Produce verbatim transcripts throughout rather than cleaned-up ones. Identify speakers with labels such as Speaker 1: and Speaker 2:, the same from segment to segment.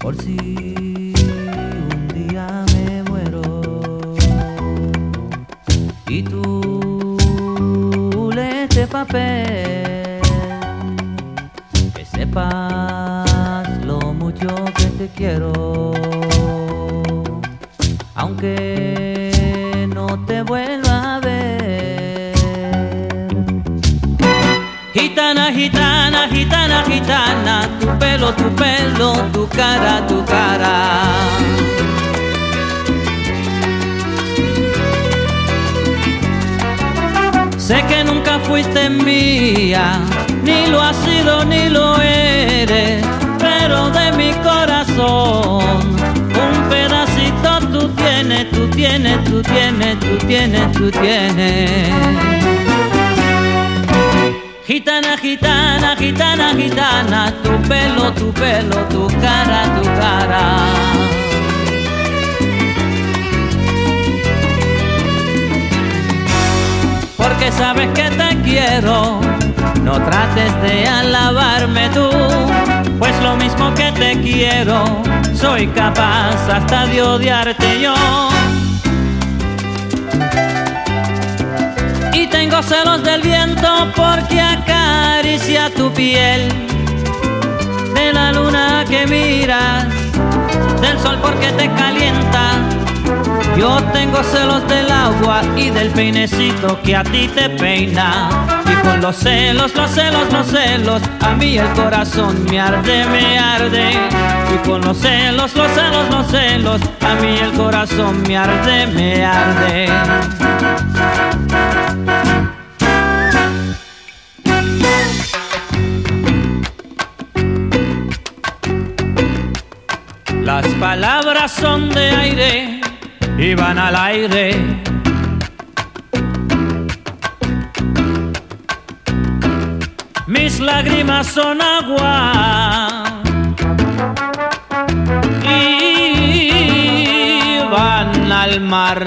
Speaker 1: por si un día me muero y tú lees este papel, que sepas lo mucho que te quiero, aunque no te vuelva a ver. Gitana, gitana, gitana, gitana, tu pelo, tu pelo, tu cara, tu cara. Sé que nunca fuiste mía, ni lo has sido ni lo eres, pero de mi corazón un pedacito tú tienes, tú tienes, tú tienes, tú tienes, tú tienes. Gitana, gitana, gitana, gitana, tu pelo, tu pelo, tu cara, tu cara. Porque sabes que te quiero, no trates de alabarme tú, pues lo mismo que te quiero, soy capaz hasta de odiarte yo. Y tengo celos del viento porque acaricia tu piel, de la luna que miras, del sol porque te calienta. Yo tengo celos del agua y del peinecito que a ti te peina. Y con los celos, los celos, los celos, a mí el corazón me arde, me arde. Y con los celos, los celos, los celos, a mí el corazón me arde, me arde. Las palabras son de aire y van al aire. Mis lágrimas son agua y van al mar.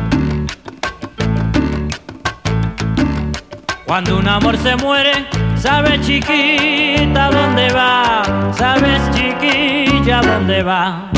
Speaker 1: Cuando un amor se muere, sabes chiquita dónde va, sabes chiquilla dónde va.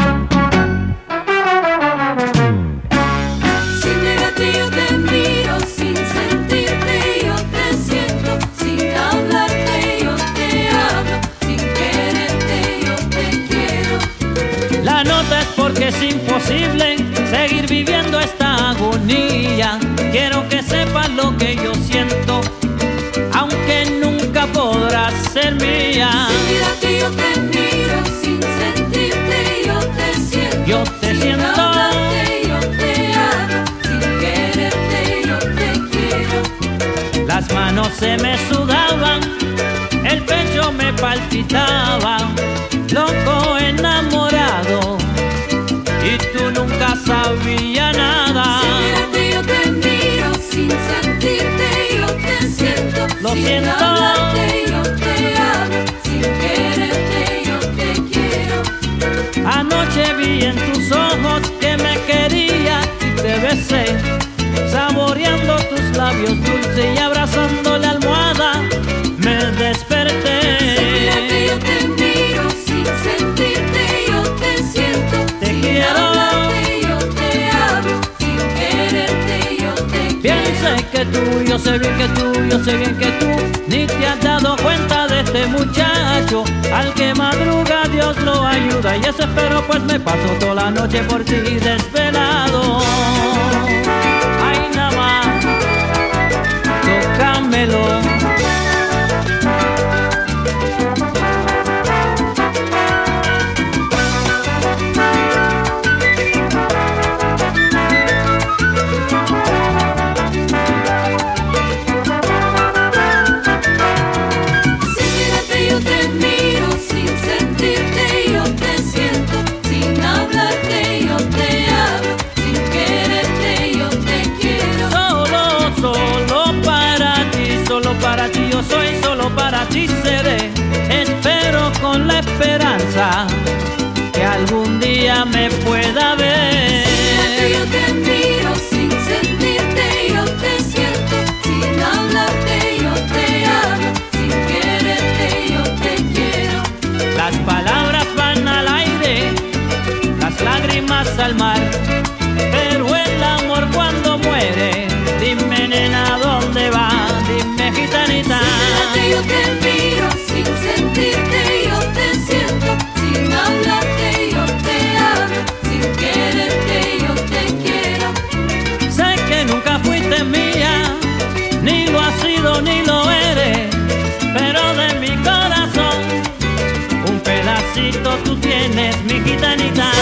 Speaker 2: Sin mirarte yo te miro, sin sentirte yo te siento, sin hablarte yo te hablo, sin quererte yo te quiero.
Speaker 1: La nota es porque es imposible seguir viviendo esta agonía. Quiero que sepas lo que yo siento, aunque nunca podrás ser mía.
Speaker 2: Sin mirarte yo te miro, sin sentirte yo te siento,
Speaker 1: Yo te
Speaker 2: sin
Speaker 1: siento.
Speaker 2: hablarte yo te hablo, sin quererte yo te quiero.
Speaker 1: Las manos se me sudaban, el pecho me palpitaba, loco enamorado, y tú nunca sabías nada.
Speaker 2: Sin mirarte yo te miro, sin sentirte yo te siento,
Speaker 1: Lo
Speaker 2: sin
Speaker 1: siento.
Speaker 2: hablarte yo te hablo, sin quererte yo te quiero.
Speaker 1: Anoche vi en tus ojos que me quería y te besé, saboreando tus labios dulces y abrazando la almohada me desperté.
Speaker 2: Sin mirarte yo te miro, sin sentirte yo te siento,
Speaker 1: Te
Speaker 2: sin
Speaker 1: quiero.
Speaker 2: hablarte yo te hablo, sin quererte yo te
Speaker 1: Bien
Speaker 2: quiero.
Speaker 1: sé que tú, yo sé bien que tú, yo sé bien que tú ni te has dado cuenta de este muchacho. Al que madruga Dios lo ayuda, y eso espero, pues me paso toda la noche por ti desvelado. Ay, nada más, tócamelo.
Speaker 2: Sin mirarte yo te miro, sin sentirte yo te siento, sin hablarte yo te hablo, sin quererte yo te quiero.
Speaker 1: Solo, solo para ti, solo para ti yo soy, solo para ti seré. Espero con la esperanza que algún día me pueda ver.
Speaker 2: Yo te miro, sin sentirte yo te siento, sin hablarte yo te hablo, sin quererte yo te quiero.
Speaker 1: Las palabras van al aire al mar. Pero el amor cuando muere, dime nena dónde va, dime gitanita.
Speaker 2: Sin mirarte yo te miro, sin sentirte yo te siento, sin hablarte yo te hablo, sin quererte yo te quiero.
Speaker 1: Sé que nunca fuiste mía, ni lo has sido ni lo eres, pero de mi corazón un pedacito tú tienes, mi gitanita.